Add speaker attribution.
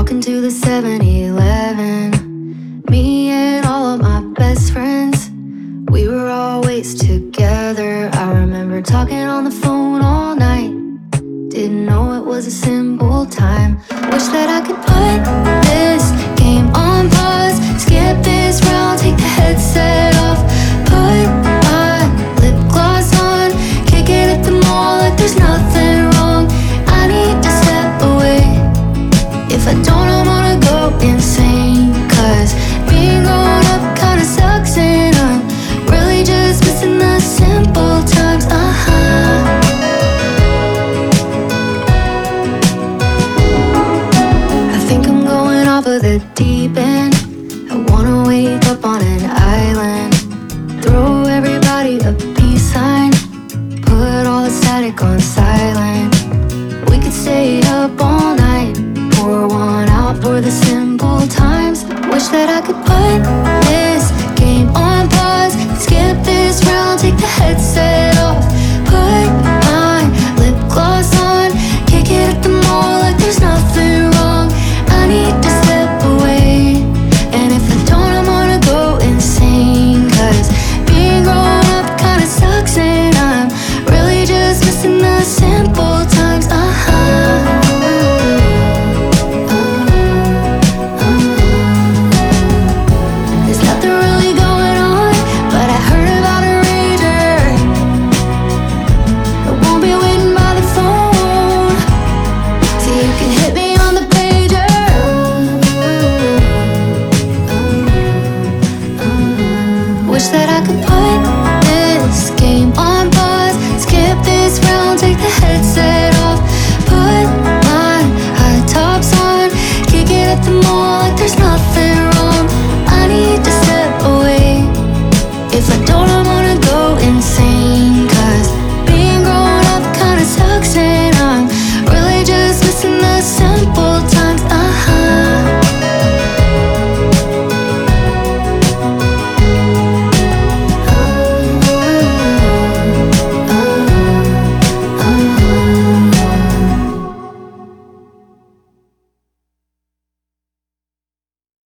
Speaker 1: Walking to the 7-Eleven, me and all of my best friends, we were always together. I remember talking on the phone all night, didn't know it was a simple time. Wish that I could put this game on pause, skip this round, take the headset off, put my lip gloss on, kick it at the mall like there's nothing wrong. I need to step away. If I don't, I'm gonna go insane, 'cause being grown up kinda sucks, and I'm really just missing the simple times. I think I'm going off of the deep